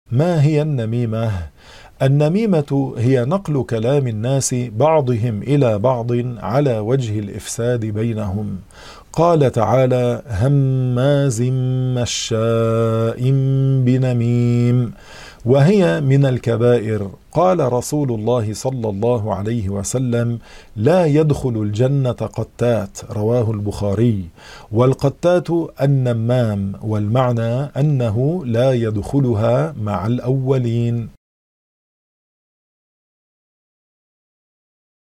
ما هي النميمة؟ النميمة هي نقل كلام الناس بعضهم إلى بعض على وجه الإفساد بينهم. قال تعالى: هماز مشاء بنميم، وهي من الكبائر. قال رسول الله صلى الله عليه وسلم: لا يدخل الجنة قتات، رواه البخاري. والقتات النمام، والمعنى أنه لا يدخلها مع الأولين.